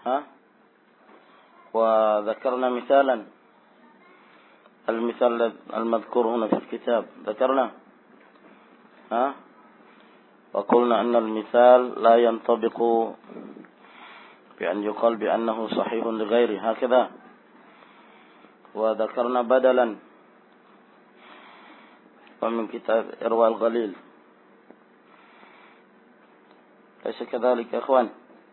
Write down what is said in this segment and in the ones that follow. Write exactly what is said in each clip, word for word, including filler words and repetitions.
ها وذكرنا مثالا المثال المذكور هنا في الكتاب ذكرنا ها وقلنا أن المثال لا ينطبق بأن يقال بأنه صحيح لغيره هكذا وذكرنا بدلا ومن كتاب إرواء الغليل ليس كذلك يا إخوان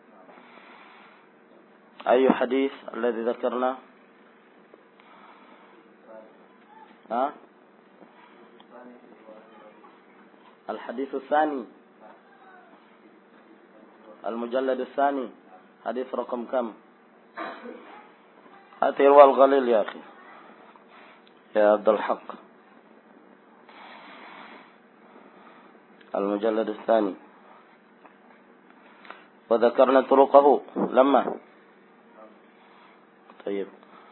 أي حديث الذي ذكرنا ها الحديث الثاني المجلد الثاني حديث رقم كم هات إرواء الغليل يا أخي يا عبد الحق المجلد الثاني وذكرنا طرقه لما طيب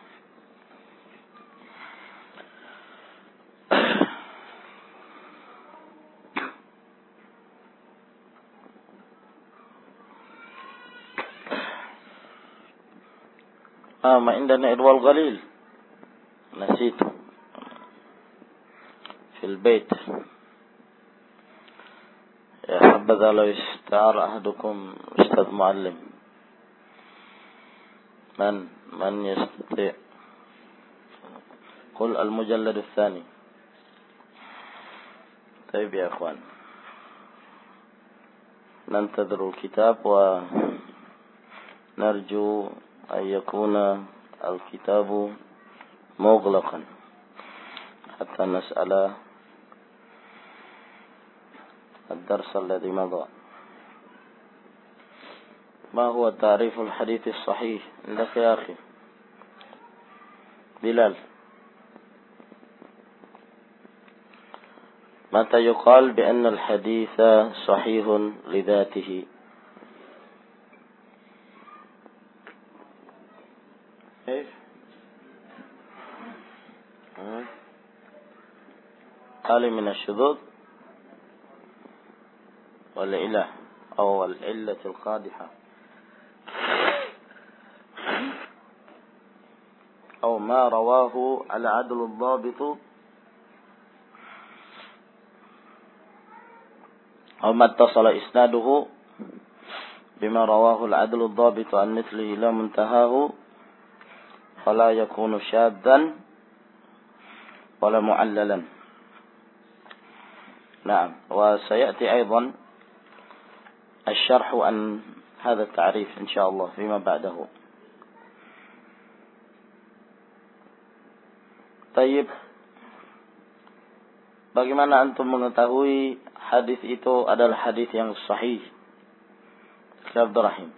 آه ما عندنا إرواء الغليل نسيته في البيت يا حبذا لو استعار أحدكم أستاذ معلم من من يستطيع قل المجلد الثاني طيب يا أخوان ننتظر الكتاب ونرجو أن يكون الكتاب مغلقا حتى نسأل الدرس الذي مضى ما هو تعريف الحديث الصحيح عندك يا أخي بلال متى يقال بأن الحديث صحيح لذاته ايش خالي من الشذوذ والعلة أو العلة القادحة أو ما رواه العدل الضابط أو ما اتصل إسناده بما رواه العدل الضابط عن مثله لا منتهاه فلا يكون شاذا ولا معللا. نعم وسيأتي أيضا الشرح عن هذا التعريف إن شاء الله فيما بعده. Tayyib, bagaimana antum mengetahui hadis itu adalah hadis yang sahih? Syekh Abdul Rahim.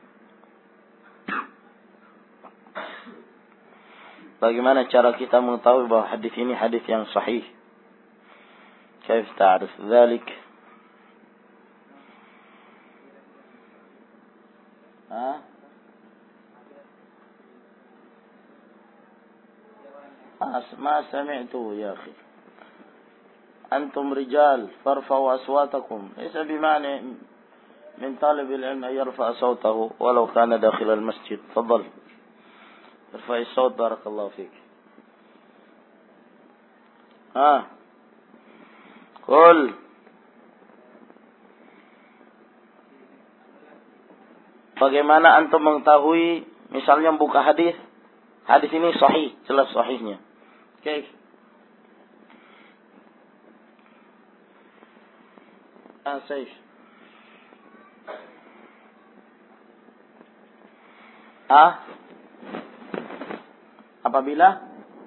Bagaimana cara kita mengetahui bahwa hadis ini hadis yang sahih? Kaif ta'rif dzalik? Ha? ما سمعته يا أخي أنتم رجال فارفعوا أصواتكم ليس بمعنى من طالب العلم أن يرفع صوته ولو كان داخل المسجد. تفضل ارفع الصوت بارك الله فيك. ها قل bagaimana antum mengetahui misalnya buka hadis hadis ini sahih, jelas sahihnya. Oke. Ah, sahih. Ah? Apabila?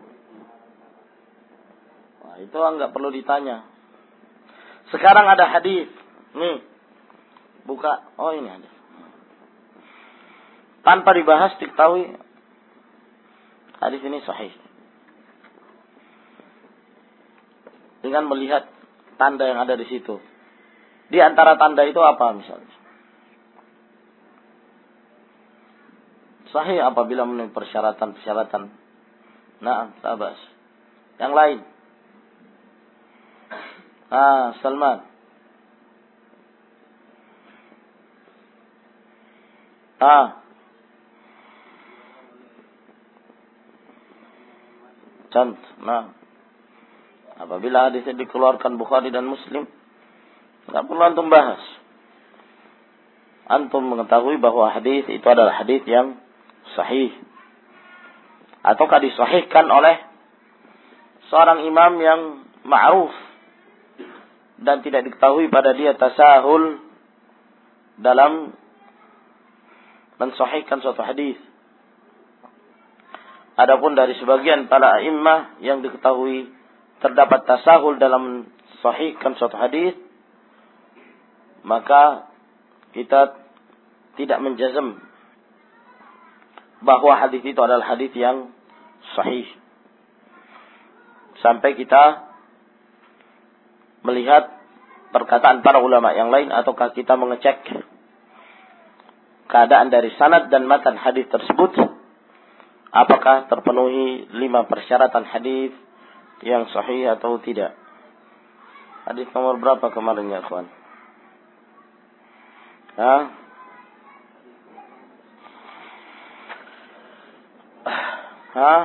Wah, itu enggak perlu ditanya. Sekarang ada hadis. Nih. Buka. Oh, ini ada. Tanpa dibahas diketahui hadis ini sahih. Dengan melihat tanda yang ada di situ. Di antara tanda itu apa misalnya? Sahih apabila memenuhi persyaratan-persyaratan. Nah, tabas. Yang lain. Ah, Salman. Ah. contoh. Nah, apabila hadis dikeluarkan Bukhari dan Muslim, tidak perlu antum bahas. Antum mengetahui bahwa hadis itu adalah hadis yang sahih, ataukah disahihkan oleh seorang imam yang ma'ruf dan tidak diketahui pada dia tasahul dalam mensahihkan suatu hadis. Adapun dari sebagian para a'immah yang diketahui terdapat tasahul dalam sahihkan suatu hadis, maka kita tidak menjazm bahwa hadis itu adalah hadis yang sahih sampai kita melihat perkataan para ulama yang lain, ataukah kita mengecek keadaan dari sanad dan matan hadis tersebut, apakah terpenuhi lima persyaratan hadis yang sahih atau tidak. Hadis nomor berapa kemarin ya kawan? Hah? Hah?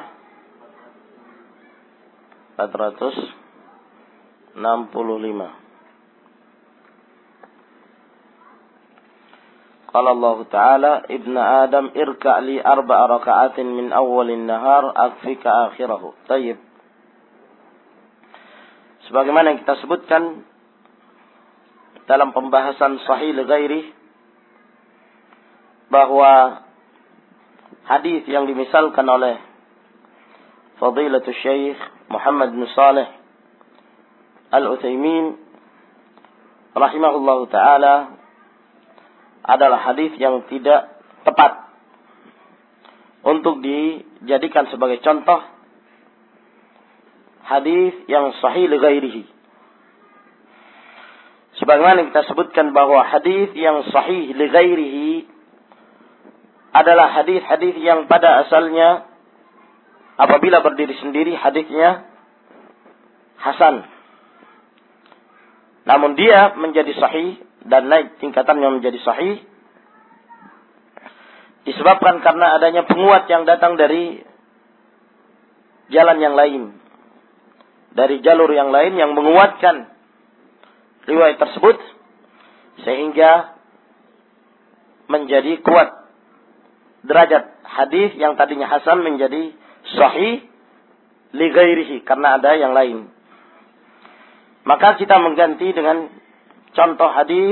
empat ratus enam puluh lima. Qala Allah Ta'ala, Ibn Adam irka' li arba'a raka'atin min awwalin nahar akfika akhirahu. Tayyib. Sebagaimana yang kita sebutkan dalam pembahasan sahih li ghairi, bahwa hadis yang dimisalkan oleh Fadilatul Syekh Muhammad bin Saleh Al-Utsaimin rahimahullahu taala adalah hadis yang tidak tepat untuk dijadikan sebagai contoh hadis yang sahih li ghairihi. Sebagaimana kita sebutkan bahwa hadis yang sahih li ghairihi adalah hadis-hadis yang pada asalnya apabila berdiri sendiri hadisnya hasan, namun dia menjadi sahih dan naik tingkatannya menjadi sahih disebabkan karena adanya penguat yang datang dari jalan yang lain, dari jalur yang lain yang menguatkan riwayat tersebut, sehingga menjadi kuat derajat hadis yang tadinya hasan menjadi sahih li ghairihi karena ada yang lain. Maka kita mengganti dengan contoh hadis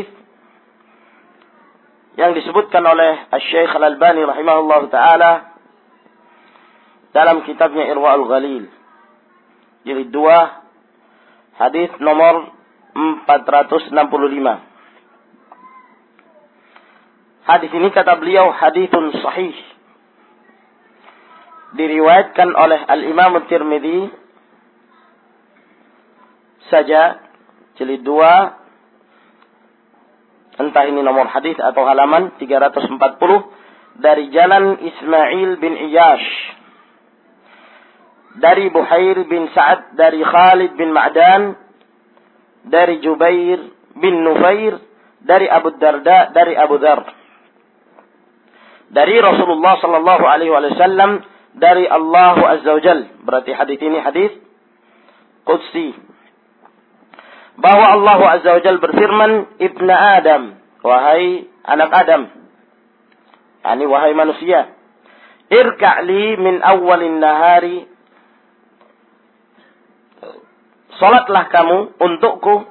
yang disebutkan oleh Asy-Syaikh Al-Albani rahimahullah taala dalam kitabnya Irwaul Ghalil jilid dua hadis nomor empat ratus enam puluh lima. Hadis ini kata beliau haditsun sahih, diriwayatkan oleh Al-Imam At-Tirmidzi saja jilid dua, entah ini nomor hadis atau halaman tiga ratus empat puluh, dari jalan Ismail bin Iyash, dari Buhair bin Sa'ad, dari Khalid bin Ma'dan, dari Jubair bin Nufair, dari Abu Darda, dari Abu Dzar, dari Rasulullah sallallahu alaihi wasallam, dari Allah Azza wa Jalla. Berarti hadis ini hadis qudsi, bahwa Allah Azza wa Jalla berfirman, Ibna Adam, wahai anak Adam, yani wahai manusia, irka'li min awwalin nahari, salatlah kamu untukku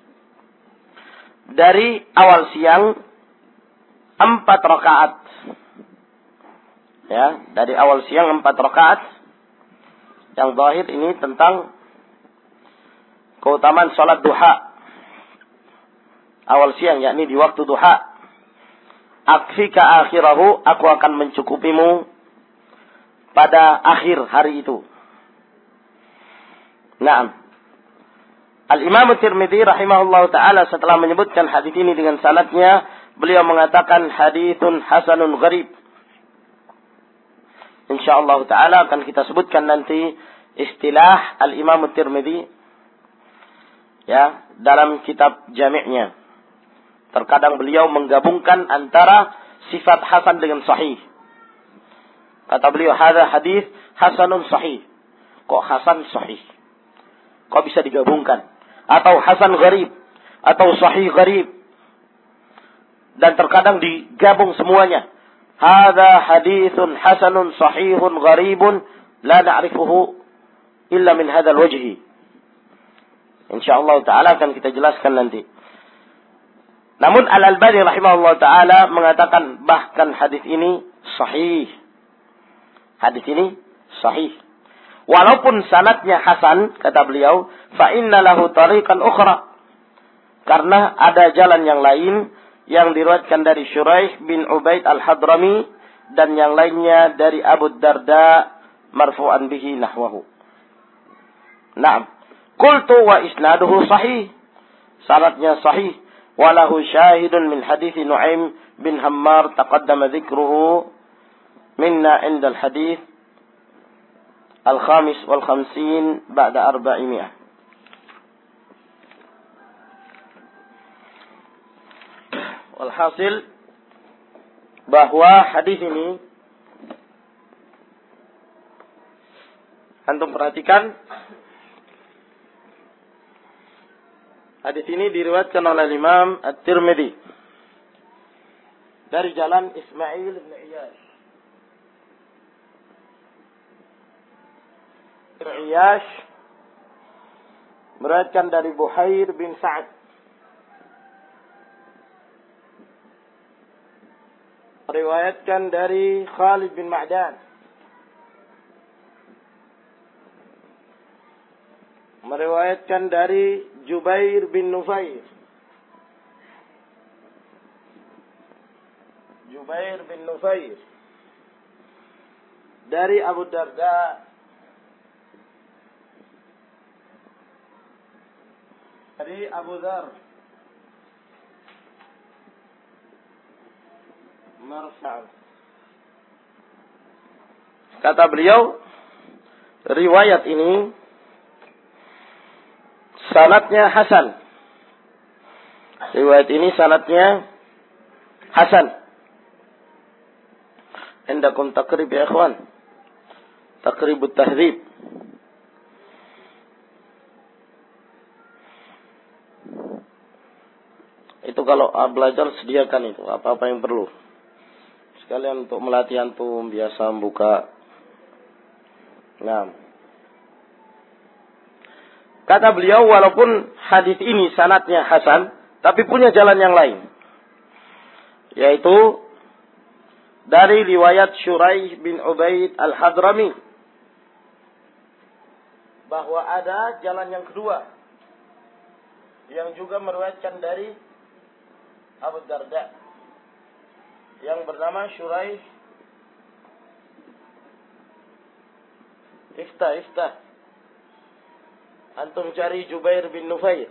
dari awal siang empat rakaat. Ya, dari awal siang empat rakaat. Yang zahir ini tentang keutamaan salat duha awal siang, yakni di waktu duha. Akfika akhirahu, aku akan mencukupimu pada akhir hari itu. Naam. Al-Imam At-Tirmidzi rahimahullahu taala setelah menyebutkan hadis ini dengan sanadnya, beliau mengatakan haditsun hasanun gharib. Insyaallah taala akan kita sebutkan nanti istilah Al-Imam At-Tirmidzi ya dalam kitab jami'nya. Terkadang beliau menggabungkan antara sifat hasan dengan sahih. Kata beliau, hadza hadis hasanun sahih. kok hasan sahih? Kok bisa digabungkan? Atau hasan gharib, atau sahih gharib. Dan terkadang digabung semuanya. Hadza haditsun hasanun sahihun gharibun la na'rifuhu illa min hadzal wajhi. Insyaallah taala akan kita jelaskan nanti. Namun Al-Albani rahimahullah taala mengatakan bahkan hadis ini sahih. Hadis ini sahih. Walaupun sanadnya hasan, kata beliau, fa inna lahu tariqan ukhra. Karena ada jalan yang lain yang diriwayatkan dari Syuraih bin Ubaid Al-Hadrami dan yang lainnya dari Abu Darda marfu'an bihi nahwahu. Naam. Qultu wa isnaduhu sahih. Sanadnya sahih. Walahu syahidun min hadits Nu'aim bin Hammar taqaddama dzikruhu minna 'inda al-hadits al-khamis wal khamsin ba'da arba'imi'ah. Walhasil bahwa hadis ini antum perhatikan, hadis ini diriwayatkan oleh Imam At-Tirmidzi dari jalan Ismail bin Iyash. Iyash meriwayatkan dari Buhair bin Sa'ad, meriwayatkan dari Khalid bin Ma'dan, meriwayatkan dari Jubair bin Nufair, Jubair bin Nufair dari Abu Darda, dari Abu Dzar marfa'. Kata beliau, riwayat ini sanadnya hasan. Riwayat ini sanadnya hasan. Indakum taqrib ya ikhwan? Taqribut tahdzib. Itu kalau belajar sediakan itu apa-apa yang perlu. Sekalian untuk melatih antum biasa membuka. Nah. Kata beliau, walaupun hadis ini sanadnya hasan, tapi punya jalan yang lain. Yaitu dari riwayat Syuraih bin Ubaid Al-Hadrami. Bahwa ada jalan yang kedua. Yang juga meriwayatkan dari Abu Darda. Yang bernama Syuraih. Iftah, iftah. Antum cari Jubair bin Nufair.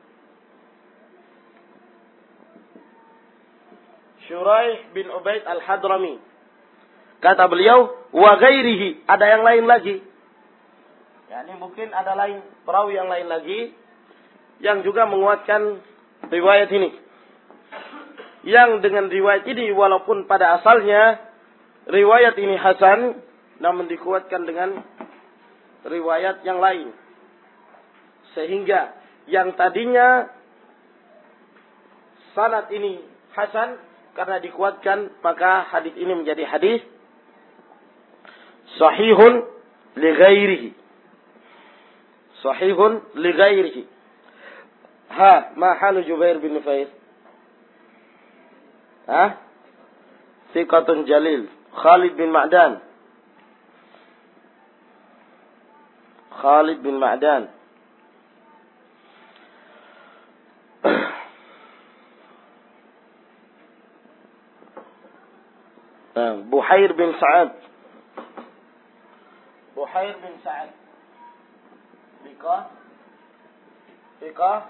Syuraih bin Ubaid Al-Hadrami. Kata beliau, wa ghairihi, ada yang lain lagi. Ya, ini mungkin ada lain, perawi yang lain lagi yang juga menguatkan riwayat ini. Yang dengan riwayat ini walaupun pada asalnya riwayat ini hasan, namun dikuatkan dengan riwayat yang lain. Sehingga yang tadinya sanad ini hasan karena dikuatkan, maka hadis ini menjadi hadis sahihun li ghairihi. Sahihun li ghairihi. Ha, ma halu Jubair bin Nufair? Ha? Thiqatun jalil. Khalid bin Ma'dan. Khalid bin Ma'dan. Buhair bin Sa'ad. Buhair bin Sa'ad. Thiqah. Thiqah.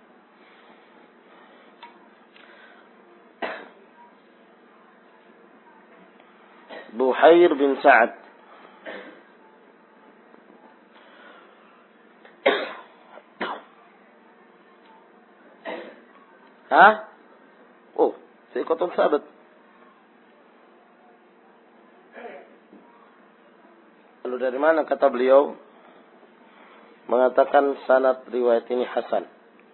Buhair bin Sa'ad. Hah? Oh, thiqatun sabat. Lalu dari mana kata beliau? mengatakan sanad riwayat ini hasan.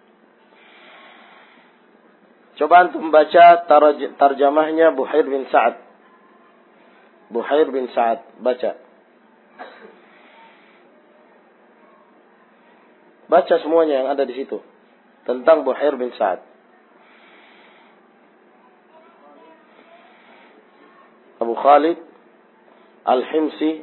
Coba antum baca tarjamahnya Buhair bin Sa'ad. Buhair bin Sa'ad, baca. Baca semuanya yang ada di situ tentang Buhair bin Sa'ad. Abu Khalid Al-Himsi.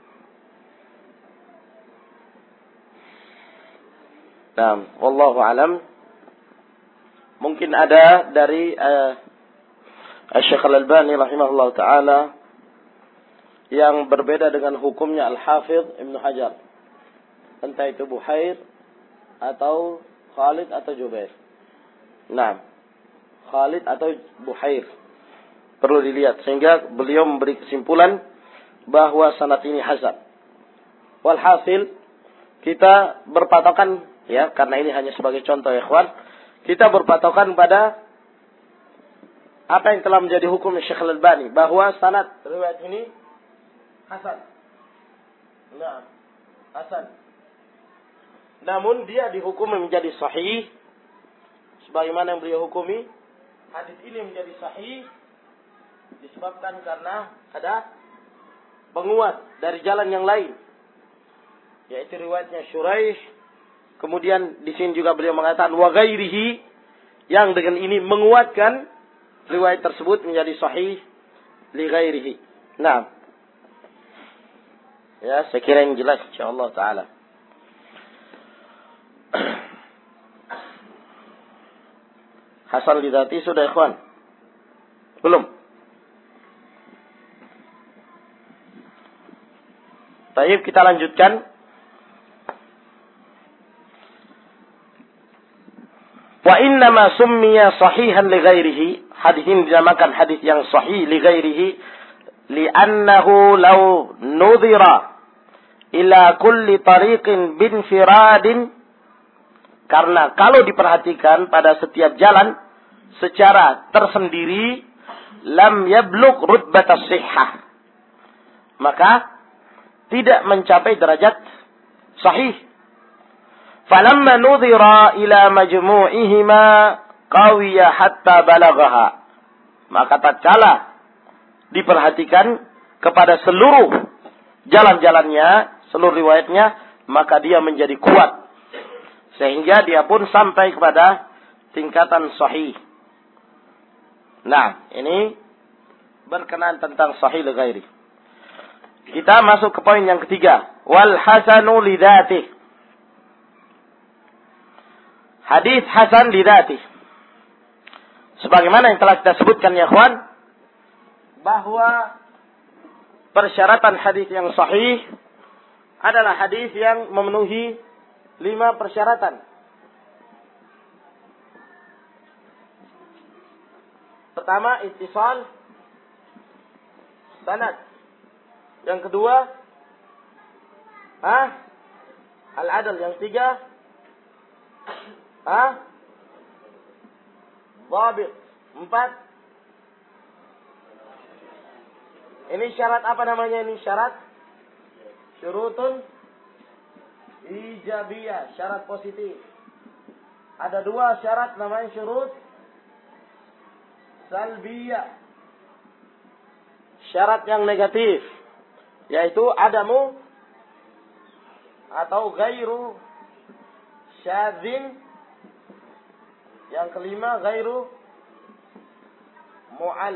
Nah, wallahu alam. Mungkin ada dari uh, Syekh Al-Albani rahimahullah ta'ala yang berbeda dengan hukumnya Al-Hafidh Ibn Hajar. Entah itu Buhair atau Khalid atau Jubair. Nah, Khalid atau Buhair. Perlu dilihat. Sehingga beliau memberi kesimpulan bahwa sanad ini hasan. Walhasil, kita berpatokan, ya, karena ini hanya sebagai contoh ya ikhwan, kita berpatokan pada apa yang telah menjadi hukum Syekh Al-Albani, bahwa sanad riwayat ini hasan. Nah, hasan. Namun dia dihukum menjadi sahih sebagaimana yang beliau hukumi hadis ini menjadi sahih disebabkan karena ada penguat dari jalan yang lain, yaitu riwayatnya Syuraih. Kemudian di sini juga beliau mengatakan wa ghairihi, yang dengan ini menguatkan riwayat tersebut menjadi sahih li ghairihi. Nah, ya, saya kira yang jelas insyaallah taala. Hasan lidati sudah ikhwan? Belum? Baik, kita lanjutkan. Wa innama summiya sahihan li ghairihi. Hadis ini dinamakan hadis yang sahih li ghairihi li'annahu law nudhira ila kulli tariqin binfiradin, karena kalau diperhatikan pada setiap jalan secara tersendiri, lam yablugh rutbatas sihhah, maka tidak mencapai derajat sahih. Falamma nudhira ila majmu'ihima qawiya hatta balaghaha, maka tatkala diperhatikan kepada seluruh jalan-jalannya, seluruh riwayatnya, maka dia menjadi kuat sehingga dia pun sampai kepada tingkatan sahih. Nah, ini berkenaan tentang sahih li ghairi. Kita masuk ke poin yang ketiga, wal hasanu li dzatihi. Hadis hasan lidati. Sebagaimana yang telah kita sebutkan ya ikhwan, bahwa persyaratan hadis yang sahih adalah hadis yang memenuhi lima persyaratan. Pertama, ittisal sanad. Yang kedua, ah, al-adl. Yang tiga, ah, dhabit. Empat, ini syarat apa namanya ini? Syarat syurutun ijabiyah, syarat positif. Ada dua syarat namanya syurut salbiyah, syarat yang negatif, yaitu adamu atau ghairu syadzin. Yang kelima, ghairu mu'al.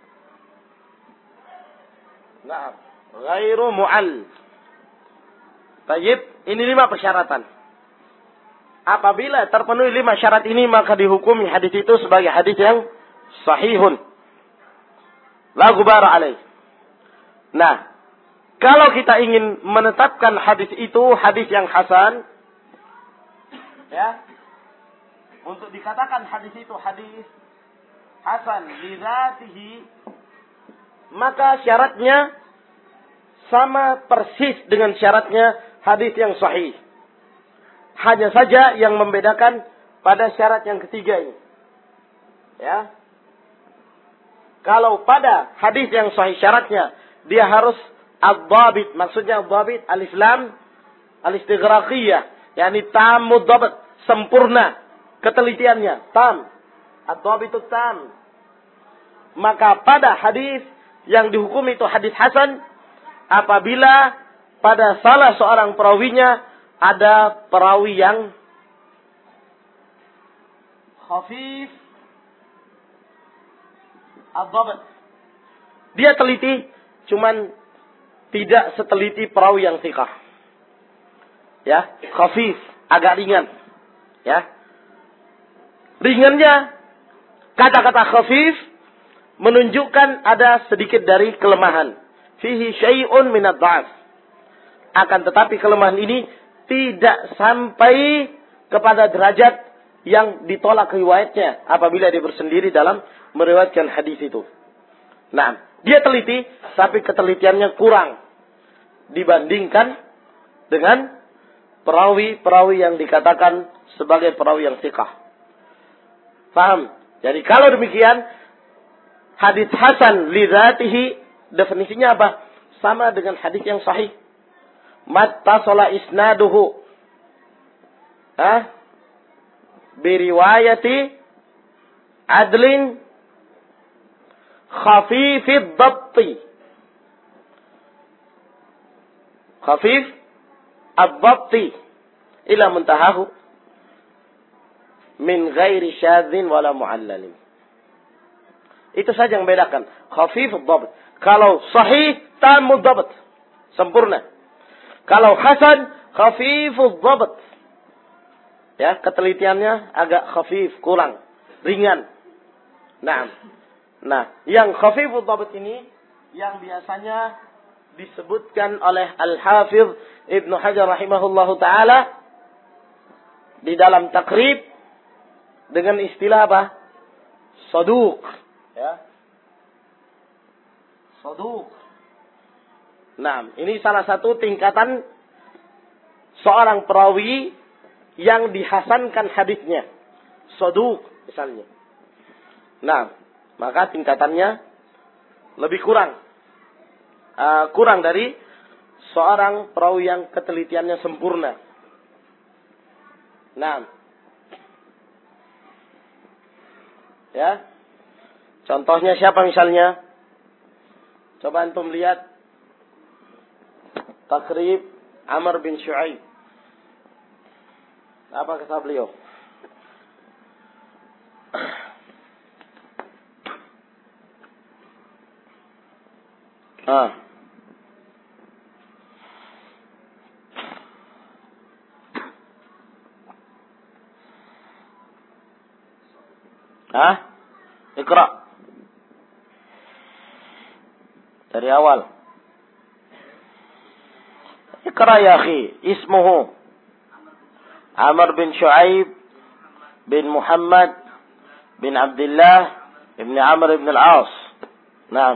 Nah, ghairu mu'al. Tayyib, ini lima persyaratan. Apabila terpenuhi lima syarat ini, maka dihukumi hadis itu sebagai hadis yang sahihun. La ghubara alaih. Nah, kalau kita ingin menetapkan hadis itu hadis yang hasan, ya, untuk dikatakan hadis itu hadis hasan lidzatihi, maka syaratnya sama persis dengan syaratnya hadis yang sahih. Hanya saja yang membedakan pada syarat yang ketiga ini. Ya. Kalau pada hadis yang sahih syaratnya dia harus ad-dhabit, maksudnya ad-dhabit alif lam al-istighraqiyah, yakni tamud dhabt, sempurna ketelitiannya, tam. Ad-dhabt itu tam. Maka pada hadis yang dihukum itu hadis hasan apabila pada salah seorang perawinya ada perawi yang khafif ad-dhabt. Dia teliti, cuman tidak seteliti perawi yang thiqah. Ya, khafif, agak ringan. Ya. Ringannya kata-kata khafif menunjukkan ada sedikit dari kelemahan. Fihi syai'un min ad-dha'f. Akan tetapi kelemahan ini tidak sampai kepada derajat yang ditolak riwayatnya apabila dia bersendiri dalam meriwayatkan hadis itu. Nah, dia teliti, tapi ketelitiannya kurang dibandingkan dengan perawi-perawi yang dikatakan sebagai perawi yang thiqah. Paham? Jadi kalau demikian, hadis hasan li dzatihi definisinya apa? Sama dengan hadis yang sahih. Mattasala isnaduhu. Ah? Biriwayati adlin khafifid dhabti. Khafif ad-dhabti ila muntahahu min ghairi syadzin wala mu'allalin. Itu saja yang membedakan. Khafif ad-dhabt. Kalau sahih tamud dhabt, sempurna. Kalau hasan khafif ad-dhabt, ya, ketelitiannya agak khafif, kurang, ringan. Nah, nah, yang khafif ad-dhabt ini yang biasanya disebutkan oleh Al-Hafidh Ibnu Hajar rahimahullahu taala di dalam Taqrib dengan istilah apa? Saduq, ya. Saduq. Nah, ini salah satu tingkatan seorang perawi yang dihasankan hadisnya. Saduq misalnya. Nah, maka tingkatannya lebih kurang. Uh, kurang dari seorang perawi yang ketelitiannya sempurna. Nah, ya, contohnya siapa misalnya? Coba antum lihat Taqrib Amr bin Syu'aib. Apa kata beliau? Ah. Hah? Iqra. Dari awal. Iqra ya akhi. Ismuhu Amr bin Syu'aib bin Muhammad bin Abdullah ibn Amr ibn al-As. Naam.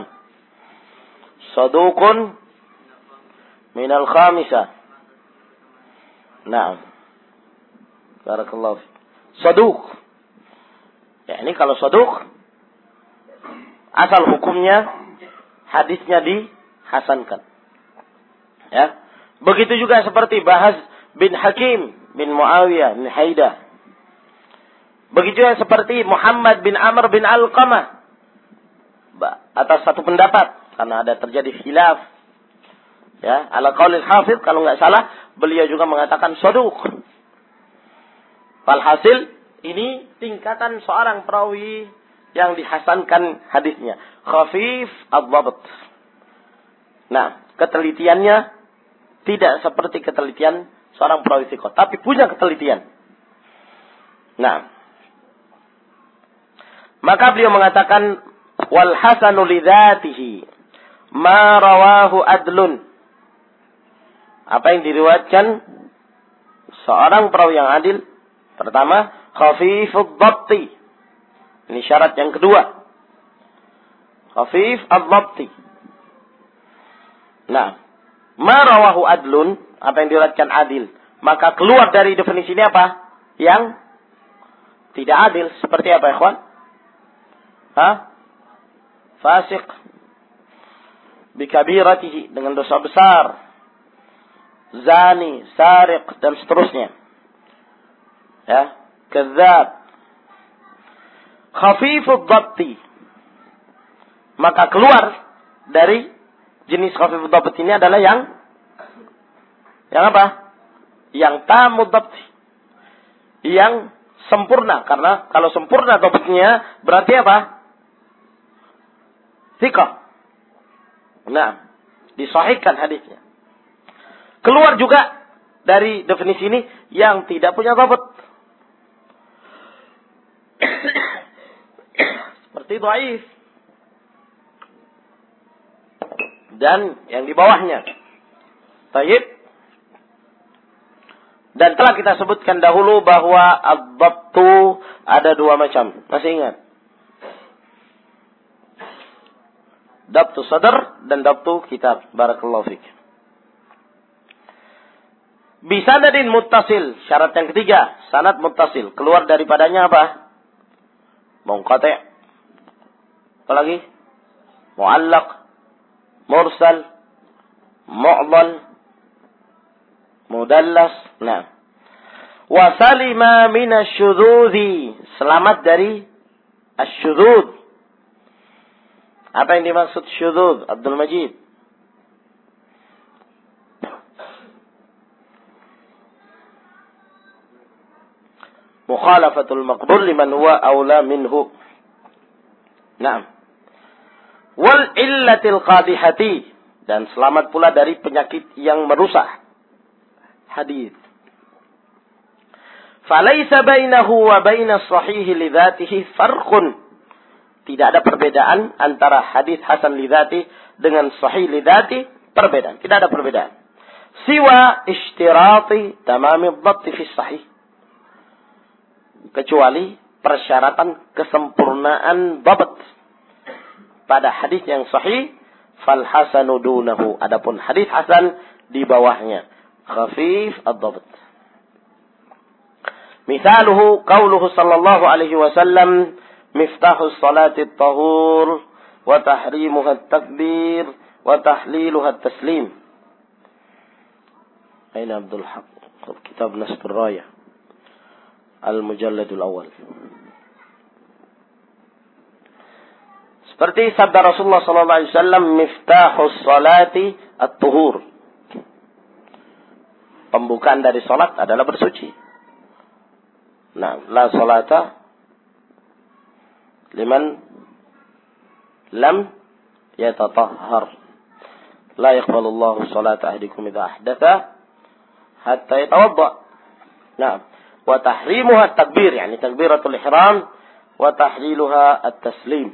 Saduqun min al-khamisah. Naam. Barakallahu fi. Saduq. Ya, ini kalau saduq, asal hukumnya hadisnya dihasankan. Ya. Begitu juga seperti Bahaz bin Hakim bin Muawiyah bin Haidah. Begitu juga seperti Muhammad bin Amr bin Alqamah. Atas satu pendapat, karena ada terjadi khilaf. Ya, ala qaulil Hafidz, kalau enggak salah, beliau juga mengatakan saduq. Walhasil, ini tingkatan seorang perawi yang dihasankan hadisnya. Khafif ad-dhabt. Nah, ketelitiannya tidak seperti ketelitian seorang perawi thiqah, tapi punya ketelitian. Nah, maka beliau mengatakan wal hasanu li dzatihi ma rawahu adlun. Apa yang diriwayatkan seorang perawi yang adil? Pertama, khafifud dhabti. Ini syarat yang kedua. Khafif ad-dhabti. Nah, ma rawahu adlun, apa yang diriwayatkan adil, maka keluar dari definisi ini apa? Yang tidak adil. Seperti apa, ikhwan? Hah? Fasik. Bikabiratihi, dengan dosa besar. Zani, sariq, dan seterusnya. Ya, kadzab. Khafifud dhabti. Maka keluar dari jenis khafifud dhabti ini adalah yang yang apa? Yang tamud dhabti. Yang sempurna, karena kalau sempurna dhabtnya berarti apa? Thiqah. Nah, disahihkan hadisnya. Keluar juga dari definisi ini yang tidak punya dhabt. Seperti dhaif. Dan yang di bawahnya. Tayyib. Dan telah kita sebutkan dahulu bahwa ad-dhabtu ada dua macam. Masih ingat? Dhabtu sadr dan dhabtu kitab. Barakallahu fik. Bisanadin muttasil. Syarat yang ketiga. Sanad muttasil. Keluar daripadanya apa? Munqati'. Apa lagi? Mu'allaq. Mursal. Mu'dal. Mudallas. Nah. Wa salima minasyududzi. Selamat dari asyudud. Apa yang dimaksud syudud? Abdul Majid. Mukhalafatul maqbul liman huwa awla minhu. Naam. Wal illatil qadihati. Dan selamat pula dari penyakit yang merusak hadis. Falaysa bainahu wa bainas sahih li dzatihi farqun. Tidak ada perbedaan antara hadis hasan li dzati dengan sahih li dzati, perbedaan. Tidak ada perbedaan. Siwa ishtirati tamami dhabt fi sahih. Kecuali persyaratan kesempurnaan dhabt pada hadis yang sahih, fal hasanu dunahu. Adapun hadis hasan di bawahnya. Khafif ad-dhabt. Misaluhu qauluhu sallallahu alaihi wasallam miftahus salati at-tahur wa tahrimuha at-takbir wa tahliluha at-taslim. Aina Abdul Haq? Kitab Nasbur Raya. Al-Mujalladul Awal. Seperti sabda Rasulullah sallallahu alaihi wasallam, miftahus salati at-tuhur. Pembukaan dari salat adalah bersuci. Nah, la salata liman lam yatatahhar. La yaqbalu Allahu salata ahdikum idza ahdatha hatta yatawadda. Nah, wa tahrimuha at-takbir, yani takbiratul ihram, wa tahliluha at-taslim.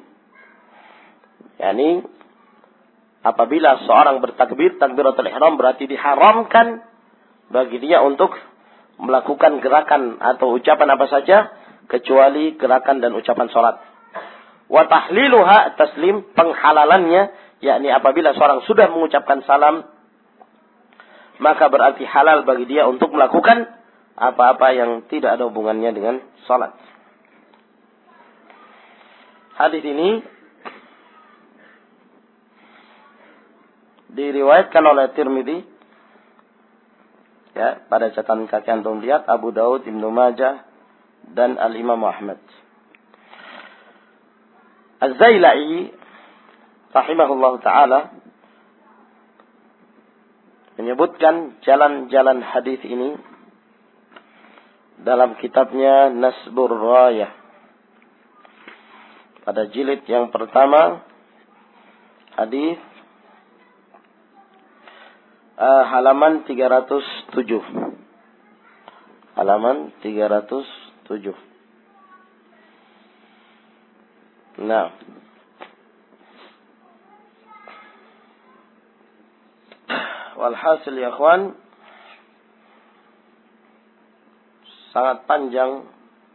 Yani apabila seorang bertakbir takbiratul ihram berarti diharamkan bagi dia untuk melakukan gerakan atau ucapan apa saja kecuali gerakan dan ucapan salat. Wa tahliluha taslim, penghalalannya yakni apabila seorang sudah mengucapkan salam maka berarti halal bagi dia untuk melakukan apa-apa yang tidak ada hubungannya dengan salat. Hadis ini diriwayatkan oleh Tirmidzi, ya, pada catatan kaki antum lihat, Abu Daud, Ibnu Majah dan Al-Imam Ahmad. Az-Zailai rahimahullah ta'ala menyebutkan jalan-jalan hadis ini dalam kitabnya Nasbur Raya pada jilid yang pertama, hadis uh, halaman tiga ratus tujuh. Halaman tiga ratus tujuh. Nah, walhasil ya ikhwan, sangat panjang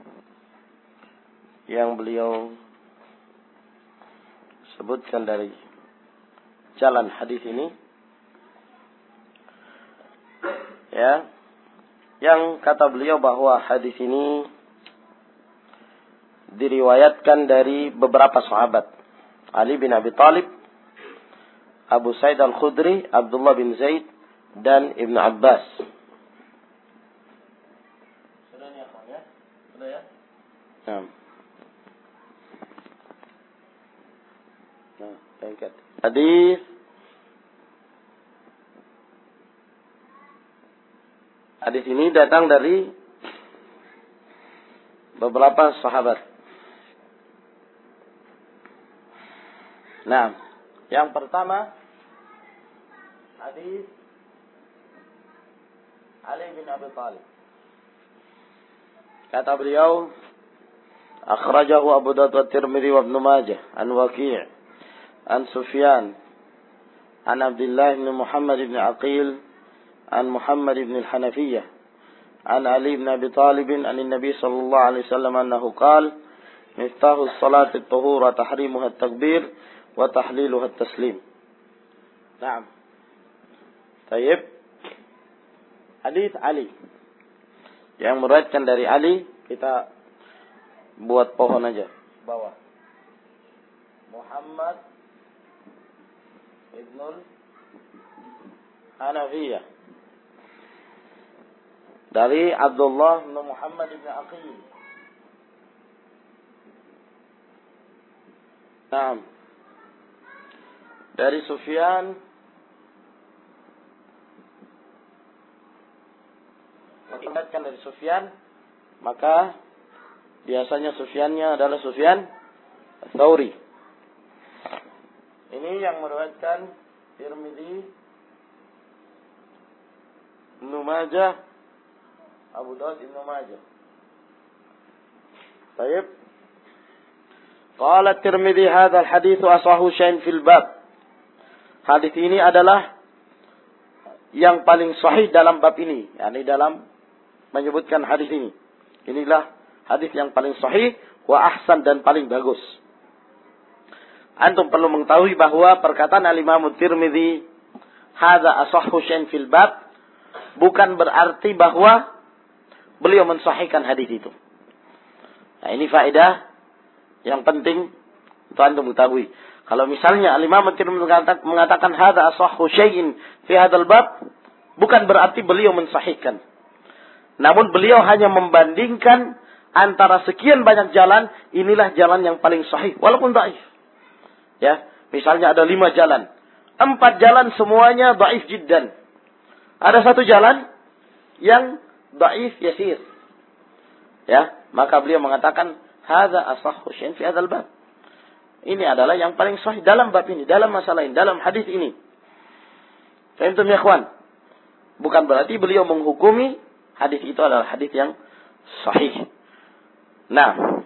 yang beliau sebutkan dari jalan hadis ini, ya, yang kata beliau bahwa hadis ini diriwayatkan dari beberapa sahabat, Ali bin Abi Thalib, Abu Sa'id Al-Khudri, Abdullah bin Zaid, dan Ibnu Abbas. Sudah ya, Nah. Nah, angkat. Hadis Hadis ini datang dari beberapa sahabat. Nah, yang pertama hadis Ali bin Abi Thalib. Kata beliau, akhrajahu Abu Dawud wa Tirmidzi wa Ibnu Majah an Waqi' an Sufyan an Abdullah bin Muhammad bin Aqil an Muhammad bin al-Hanafiyyah an Ali bin Abi Thalib an Nabi sallallahu alaihi wasallam annahu qala miftahu as-salati at-tuhur wa tahrimuha at-takbir wa tahliluha at-taslim. Naam. Baik. Hadis Ali. Yang meriwayatkan dari Ali, kita buat pohon aja bawah. Muhammad ibnul Hanafiyah. Dari Abdullah bin Muhammad bin Aqil. Naam. Dari Sufyan Dikatakan dari Sufyan, maka biasanya Sufyannya adalah Sufyan Ats-Tsauri. Ini yang meriwayatkan Tirmidzi, Ibnu Majah, Abu Dawud, Ibnu Majah. Baik. Qala Tirmidzi hadzal hadits asahhu syai'in fil bab. Hadis ini adalah yang paling sahih dalam bab ini, yakni dalam menyebutkan hadis ini. Inilah hadis yang paling sahih wa ahsan dan paling bagus. Antum perlu mengetahui bahwa perkataan al-Imam Tirmidzi hadza asahhu syai'in fil bab bukan berarti bahwa beliau mensahihkan hadis itu. Nah, ini faedah yang penting untuk antum ketahui. Kalau misalnya al-Imam Tirmidzi mengatakan hadza asahhu syai'in fi hadzal bab, bukan berarti beliau mensahihkan. Namun beliau hanya membandingkan antara sekian banyak jalan, inilah jalan yang paling sahih, walaupun dhaif. Ya, misalnya ada lima jalan. Empat jalan semuanya dhaif jiddan. Ada satu jalan yang dhaif yasir. Ya, maka beliau mengatakan hadza asahhu syai'in fi hadzal bab. Ini adalah yang paling sahih dalam bab ini, dalam masalah ini, dalam hadis ini. Fahimtum ya ikhwan? Bukan berarti beliau menghukumi hadis itu adalah hadis yang sahih. Nah.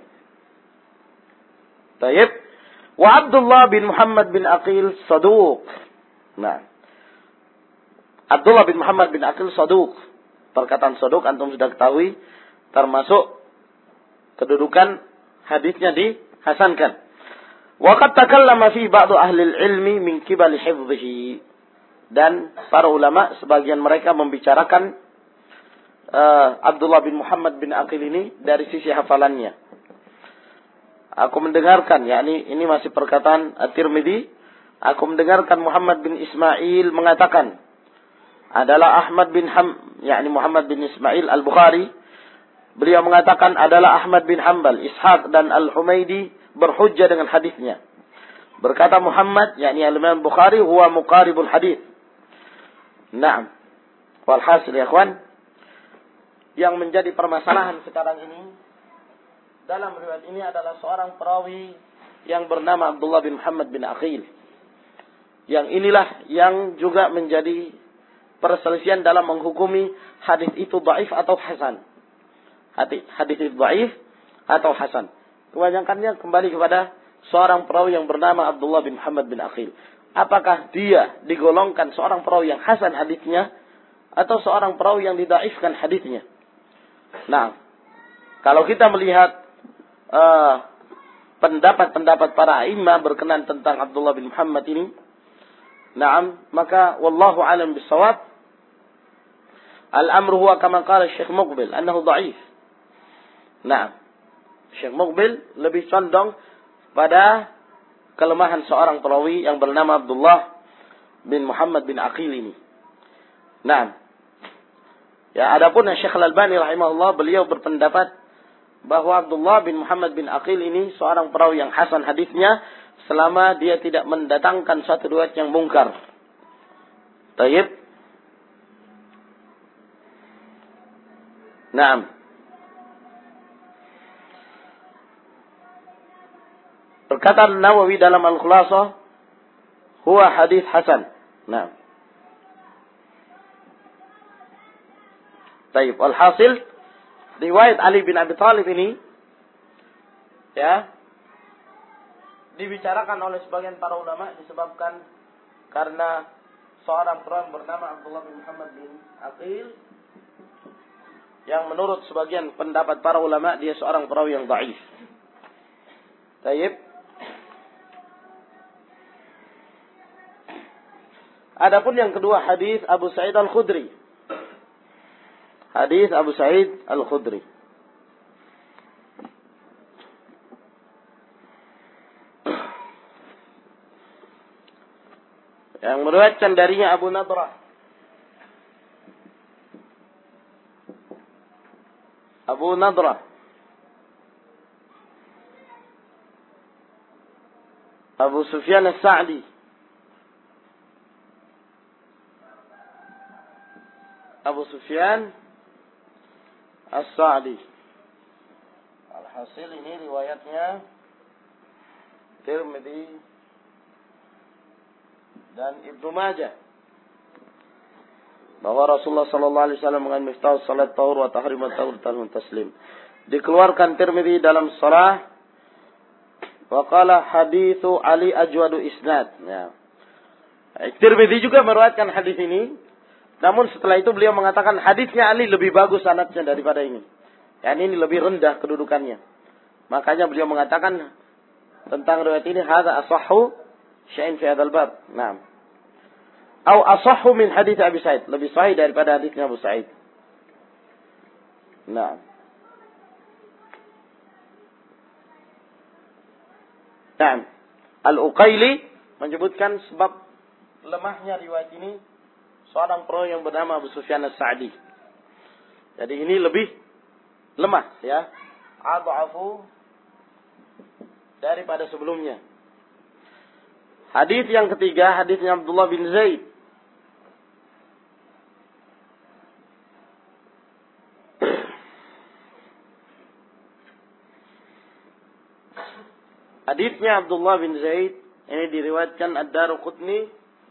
Baik. Wa Abdullah bin Muhammad bin Aqil saduq. Nah. Abdullah bin Muhammad bin Aqil saduq. Perkataan saduq antum sudah ketahui termasuk kedudukan hadisnya dihasankan. Wa qad takallama fi ba'd ahli al-ilmi min qibali hifdhihi. Dan para ulama sebagian mereka membicarakan Uh, Abdullah bin Muhammad bin Aqil ini dari sisi hafalannya. Aku mendengarkan, yakni ini masih perkataan At-Tirmidzi, aku mendengarkan Muhammad bin Ismail mengatakan adalah Ahmad bin Ham, yakni Muhammad bin Ismail Al-Bukhari. Beliau mengatakan adalah Ahmad bin Hanbal, Ishaq dan Al-Humaidi berhujjah dengan hadisnya. Berkata Muhammad, yakni Al-Imam Bukhari, huwa muqaribul hadis. Naam. Walhasil ya ikhwan, yang menjadi permasalahan sekarang ini dalam riwayat ini adalah seorang perawi yang bernama Abdullah bin Muhammad bin Aqil. Yang inilah yang juga menjadi perselisihan dalam menghukumi hadis itu dhaif atau hasan. Hadis hadis itu dhaif atau hasan. Kebanyakannya kembali kepada seorang perawi yang bernama Abdullah bin Muhammad bin Aqil. Apakah dia digolongkan seorang perawi yang hasan hadisnya atau seorang perawi yang didhaifkan hadisnya? Nah, kalau kita melihat uh, pendapat-pendapat para imam berkenan tentang Abdullah bin Muhammad ini, na'am, maka wallahu alam bisawab, al-amru huwa kama qala Syekh Muqbil annahu dha'if. Nah, Syekh Muqbil lebih condong pada kelemahan seorang perawi yang bernama Abdullah bin Muhammad bin Aqil ini. Nah, ya, adapun Syekh Al-Albani rahimahullah, beliau berpendapat bahwa Abdullah bin Muhammad bin Aqil ini seorang perawi yang hasan hadisnya selama dia tidak mendatangkan satu riwayat yang mungkar. Taib. Naam. Perkataan Nawawi dalam Al-Khulasah, huwa hadis hasan. Naam. Taib. Alhasil, riwayat Ali bin Abi Thalib ini, ya, dibicarakan oleh sebagian para ulama disebabkan karena seorang perawi bernama Abdullah bin Muhammad bin Aqil, yang menurut sebagian pendapat para ulama dia seorang perawi yang dhaif. Taib. Adapun yang kedua, hadis Abu Sa'id Al-Khudri. Hadis Abu Sa'id Al-Khudri. Yang meriwayatkan darinya Abu Nadrah. Abu Nadrah. Abu Sufyan As-Sa'di. Abu Sufyan As-Sa'di. Alhasil ini riwayatnya Tirmidzi dan Ibnu Majah, bahwa Rasulullah sallallahu alaihi wasallam dengan miftah salat tahur wa tahrim tahur tahun taslim. Dikeluarkan Tirmidzi dalam Shalah, wa qala haditsu Ali ajwadu isnad. Ya. Tirmidzi juga meriwayatkan hadis ini, namun setelah itu beliau mengatakan hadisnya Ali lebih bagus sanadnya daripada ini. Ya, ini lebih rendah kedudukannya. Makanya beliau mengatakan tentang riwayat ini, hadza asahhu syai'in fi hadzal bab. Naam. Atau asahhu min hadits Abi Sa'id, lebih sahih daripada hadisnya Abu Sa'id. Naam. Naam. Al-Uqaili menyebutkan sebab lemahnya riwayat ini seorang perawi yang bernama Abu Sufyan As-Sa'di. Jadi ini lebih lemah, ya. Adhafu daripada sebelumnya. Hadis yang ketiga, hadisnya Abdullah bin Zaid. Hadisnya Abdullah bin Zaid ini diriwayatkan Ad-Daruqutni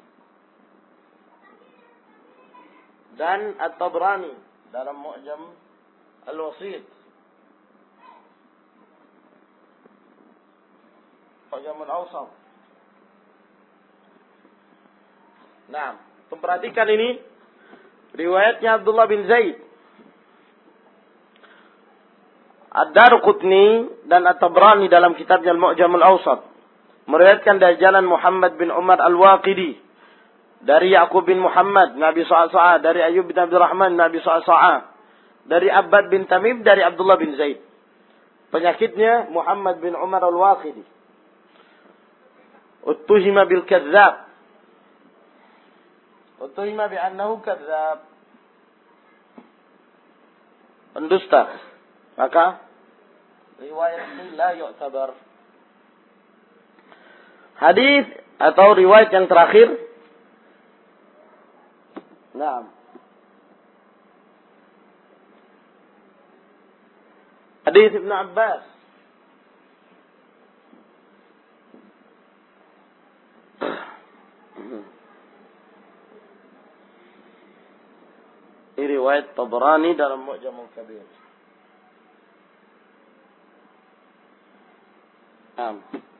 dan At-Tabrani dalam Mu'jam Al-Wasit. Mu'jam Al-Awsat. Nah, perhatikan ini riwayatnya Abdullah bin Zaid. Ad-Daruqutni dan At-Tabrani dalam kitabnya Al-Mu'jam Al-Awsat meriwayatkan dari jalan Muhammad bin Umar Al-Waqidi, dari Yaqub bin Muhammad Nabi Sa'sa'a, dari Ayyub bin Abdurrahman Nabi Sa'sa'a, dari Abbad bin Tamim dari Abdullah bin Zaid. Penyakitnya Muhammad bin Umar Al-Waqidi uttuhima bil kadzdzab, uttuhima bi annahu kadzdzab, pendusta. Maka riwayat ini la yu'tabar. Hadis atau riwayat yang terakhir, nah, hadis Ibnu Abbas. Ini riwayat Tabrani dalam Mu'jam Al-Kabir. Nah.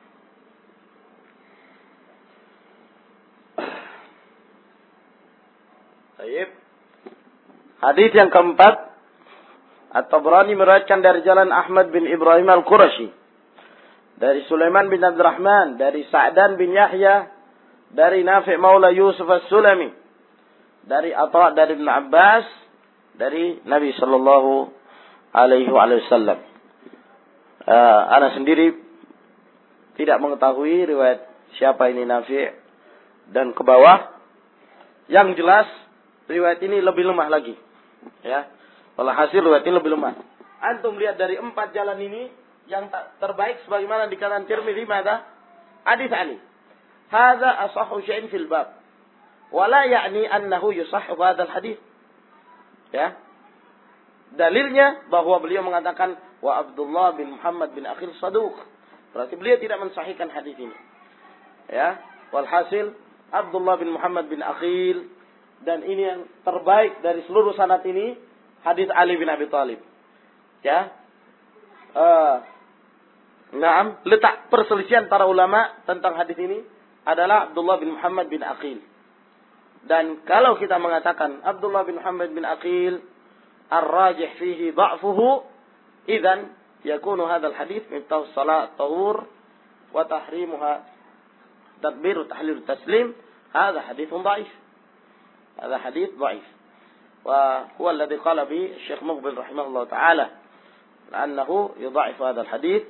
Baik. Hadis yang keempat, At-Tabrani meriwayatkan dari jalan Ahmad bin Ibrahim Al-Qurashi, dari Sulaiman bin Abdurrahman, dari Sa'dan bin Yahya, dari Nafi' Maula Yusuf As-Sulami, dari Atha dari Ibn Abbas, dari Nabi sallallahu alaihi wasallam. Uh, ana sendiri tidak mengetahui riwayat siapa ini Nafi' dan ke bawah. Yang jelas riwayat ini lebih lemah lagi, ya. Walhasil riwayat ini lebih lemah. antum lihat dari empat jalan ini yang terbaik sebagaimana dikatakan Tirmidzi mada? Hadis Ali. Hadza asahhu syai'in fil bab. Wala ya'ni annahu yusahhu hadzal hadis. Ya. Dalilnya bahwa beliau mengatakan wa Abdullah bin Muhammad bin Aqil saduq. Berarti beliau tidak mensahihkan hadis ini. Ya. Walhasil Abdullah bin Muhammad bin Aqil dan ini yang terbaik dari seluruh sanad ini hadis Ali bin Abi Thalib. Ya. Uh, Naam, letak perselisihan para ulama tentang hadis ini adalah Abdullah bin Muhammad bin Aqil. Dan kalau kita mengatakan Abdullah bin Muhammad bin Aqil ar-rajih fihi dha'fuhu, idzan yakunu hadzal hadis miftahu shalat tahur wa tahrimuha tadbir tahlil taslim, hadha hadithun dha'if. Hadha hadith dha'if. Wa huwa alladhi qala bi Syekh Muqbil rahimahullah ta'ala annahu yudha'if hadzal hadith.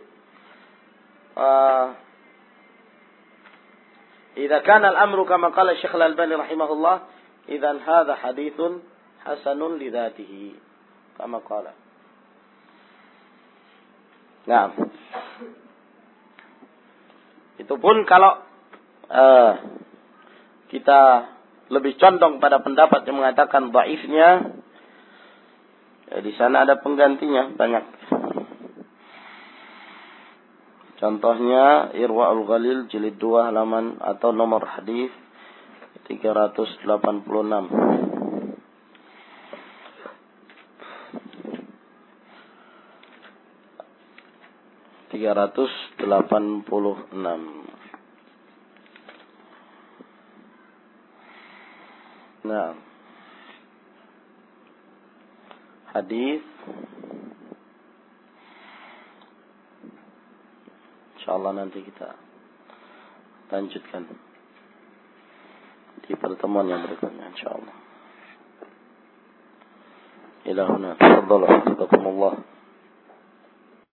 إذا كان الأمر كما قال الشيخ الألباني رحمه الله إذن هذا حديث حسن لذاته كما قال. Nah, itu pun kalau uh, kita lebih condong pada pendapat yang mengatakan dhaifnya, ya di sana ada penggantinya banyak. Contohnya Irwaul Ghalil jilid dua halaman atau nomor hadis tiga ratus delapan puluh enam. tiga ratus delapan puluh enam. Nah. Hadis insyaallah nanti kita lanjutkan di pertemuan yang berikutnya insyaallah. Ila huna, tafadhalu, hafizakumullah.